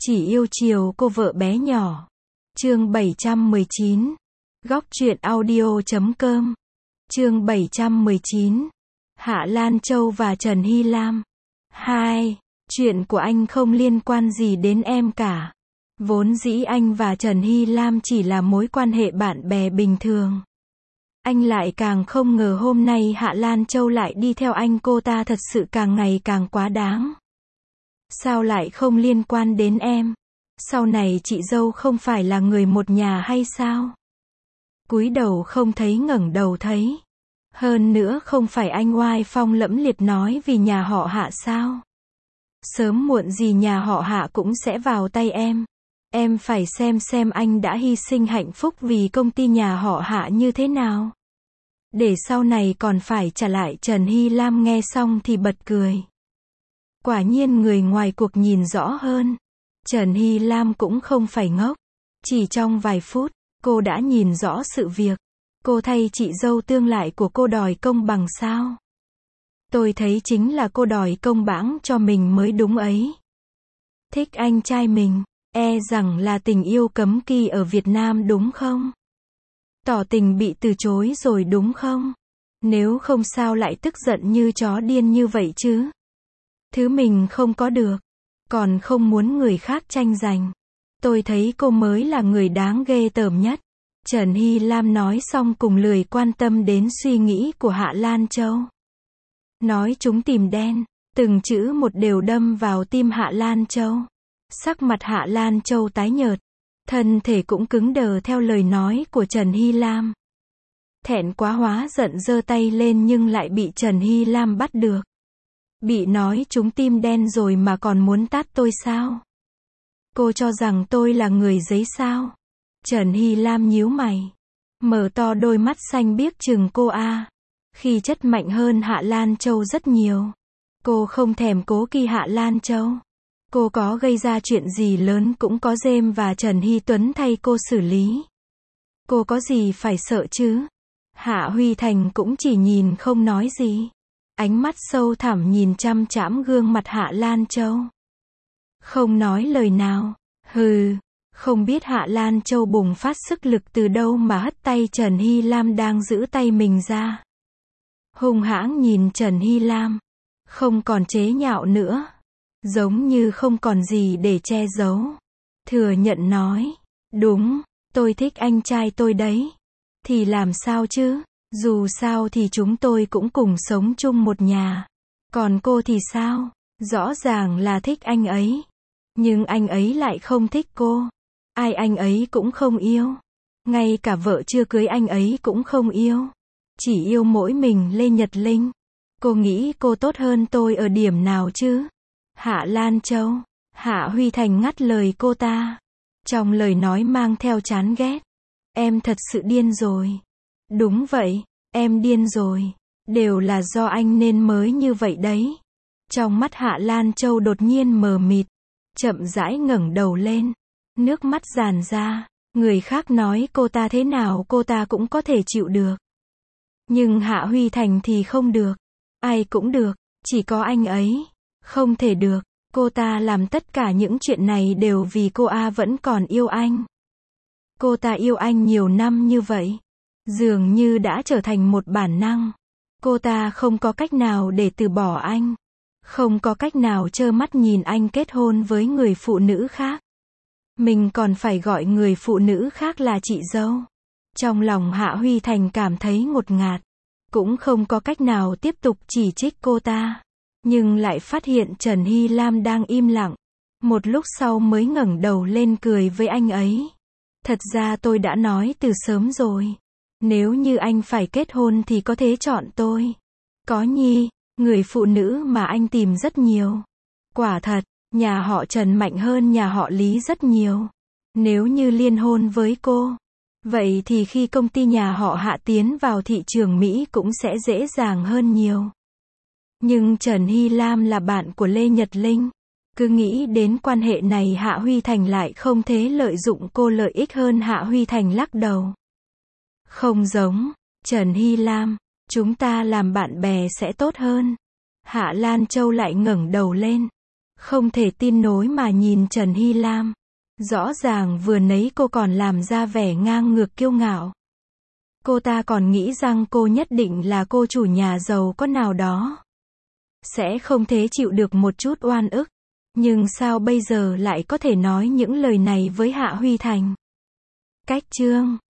Chỉ yêu chiều cô vợ bé nhỏ. Chương 719. Góc truyện audio.com. Chương 719. Hạ Lan Châu và Trần Hy Lam. 2. Chuyện của anh không liên quan gì đến em cả. Vốn dĩ anh và Trần Hy Lam chỉ là mối quan hệ bạn bè bình thường. Anh lại càng không ngờ hôm nay Hạ Lan Châu lại đi theo anh, cô ta thật sự càng ngày càng quá đáng. Sao lại không liên quan đến em? Sau này chị dâu không phải là người một nhà hay sao? Cúi đầu không thấy ngẩng đầu thấy. Hơn nữa không phải anh oai phong lẫm liệt nói vì nhà họ Hạ sao? Sớm muộn gì nhà họ Hạ cũng sẽ vào tay em. Em phải xem anh đã hy sinh hạnh phúc vì công ty nhà họ Hạ như thế nào. Để sau này còn phải trả lại. Trần Hy Lam nghe xong thì bật cười. Quả nhiên người ngoài cuộc nhìn rõ hơn. Trần Hy Lam cũng không phải ngốc. Chỉ trong vài phút, cô đã nhìn rõ sự việc. Cô thay chị dâu tương lai của cô đòi công bằng sao? Tôi thấy chính là cô đòi công bằng cho mình mới đúng ấy. Thích anh trai mình, e rằng là tình yêu cấm kỵ ở Việt Nam đúng không? Tỏ tình bị từ chối rồi đúng không? Nếu không sao lại tức giận như chó điên như vậy chứ? Thứ mình không có được, còn không muốn người khác tranh giành. Tôi thấy cô mới là người đáng ghê tởm nhất. Trần Hy Lam nói xong cùng lười quan tâm đến suy nghĩ của Hạ Lan Châu. Nói chúng tìm đen, từng chữ một đều đâm vào tim Hạ Lan Châu. Sắc mặt Hạ Lan Châu tái nhợt, thân thể cũng cứng đờ theo lời nói của Trần Hy Lam. Thẹn quá hóa giận giơ tay lên nhưng lại bị Trần Hy Lam bắt được. Bị nói chúng tim đen rồi mà còn muốn tát tôi sao? Cô cho rằng tôi là người giấy sao? Trần Hy Lam nhíu mày, mở to đôi mắt xanh biếc chừng cô a. Khi chất mạnh hơn Hạ Lan Châu rất nhiều. Cô không thèm cố kỵ Hạ Lan Châu. Cô có gây ra chuyện gì lớn cũng có James và Trần Hy Tuấn thay cô xử lý. Cô có gì phải sợ chứ? Hạ Huy Thành cũng chỉ nhìn không nói gì. Ánh mắt sâu thẳm nhìn chăm chăm gương mặt Hạ Lan Châu. Không nói lời nào. Hừ. Không biết Hạ Lan Châu bùng phát sức lực từ đâu mà hất tay Trần Hy Lam đang giữ tay mình ra. Hung hãng nhìn Trần Hy Lam. Không còn chế nhạo nữa. Giống như không còn gì để che giấu. Thừa nhận nói. Đúng, tôi thích anh trai tôi đấy. Thì làm sao chứ? Dù sao thì chúng tôi cũng cùng sống chung một nhà. Còn cô thì sao? Rõ ràng là thích anh ấy. Nhưng anh ấy lại không thích cô. Ai anh ấy cũng không yêu. Ngay cả vợ chưa cưới anh ấy cũng không yêu. Chỉ yêu mỗi mình Lê Nhật Linh. Cô nghĩ cô tốt hơn tôi ở điểm nào chứ? Hạ Lan Châu. Hạ Huy Thành ngắt lời cô ta. Trong lời nói mang theo chán ghét. Em thật sự điên rồi. Đúng vậy, em điên rồi. Đều là do anh nên mới như vậy đấy. Trong mắt Hạ Lan Châu đột nhiên mờ mịt. Chậm rãi ngẩng đầu lên. Nước mắt tràn ra. Người khác nói cô ta thế nào cô ta cũng có thể chịu được. Nhưng Hạ Huy Thành thì không được. Ai cũng được, chỉ có anh ấy. Không thể được. Cô ta làm tất cả những chuyện này đều vì cô vẫn còn yêu anh. Cô ta yêu anh nhiều năm như vậy. Dường như đã trở thành một bản năng. Cô ta không có cách nào để từ bỏ anh. Không có cách nào trơ mắt nhìn anh kết hôn với người phụ nữ khác. Mình còn phải gọi người phụ nữ khác là chị dâu. Trong lòng Hạ Huy Thành cảm thấy ngột ngạt. Cũng không có cách nào tiếp tục chỉ trích cô ta. Nhưng lại phát hiện Trần Hy Lam đang im lặng. Một lúc sau mới ngẩng đầu lên cười với anh ấy. Thật ra tôi đã nói từ sớm rồi. Nếu như anh phải kết hôn thì có thể chọn tôi. Có nhi, người phụ nữ mà anh tìm rất nhiều. Quả thật, nhà họ Trần mạnh hơn nhà họ Lý rất nhiều. Nếu như liên hôn với cô, vậy thì khi công ty nhà họ Hạ tiến vào thị trường Mỹ cũng sẽ dễ dàng hơn nhiều. Nhưng Trần Hy Lam là bạn của Lê Nhật Linh. Cứ nghĩ đến quan hệ này Hạ Huy Thành lại không thể lợi dụng cô lợi ích hơn. Hạ Huy Thành lắc đầu. Không giống, Trần Hy Lam, chúng ta làm bạn bè sẽ tốt hơn. Hạ Lan Châu lại ngẩng đầu lên. Không thể tin nổi mà nhìn Trần Hy Lam. Rõ ràng vừa nãy cô còn làm ra vẻ ngang ngược kiêu ngạo. Cô ta còn nghĩ rằng cô nhất định là cô chủ nhà giàu có nào đó. Sẽ không thể chịu được một chút oan ức. Nhưng sao bây giờ lại có thể nói những lời này với Hạ Huy Thành? Cách chương